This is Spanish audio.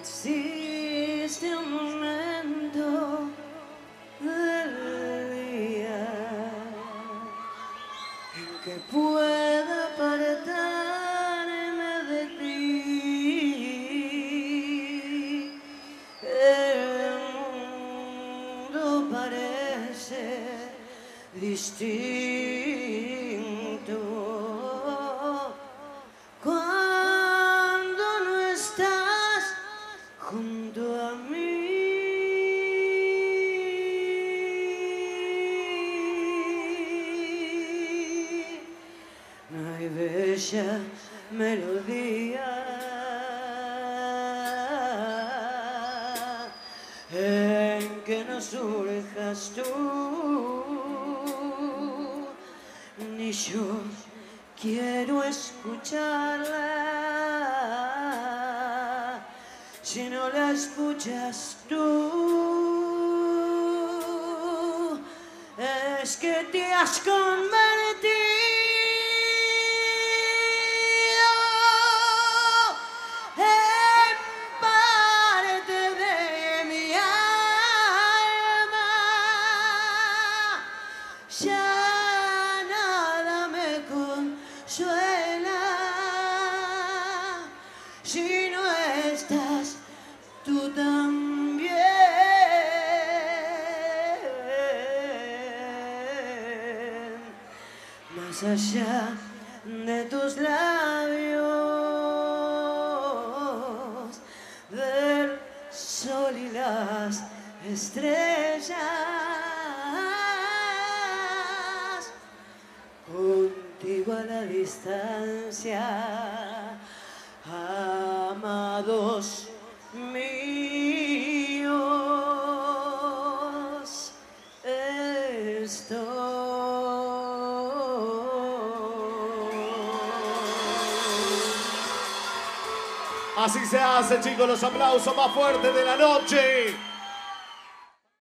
existe un momento del día en que pueda apartarme de ti. El mundo parece distinto cuando no estás junto a mí. No hay bella melodía en que no surjas tú, ni yo quiero escucharla si no la escuchas tú. Es que te has convertido en parte de mi alma. Ya nada me consuela si no estás tú también. Más allá de tus labios, del sol y las estrellas, contigo a la distancia, amados míos, estoy. Así se hace, chicos, los aplausos más fuertes de la noche.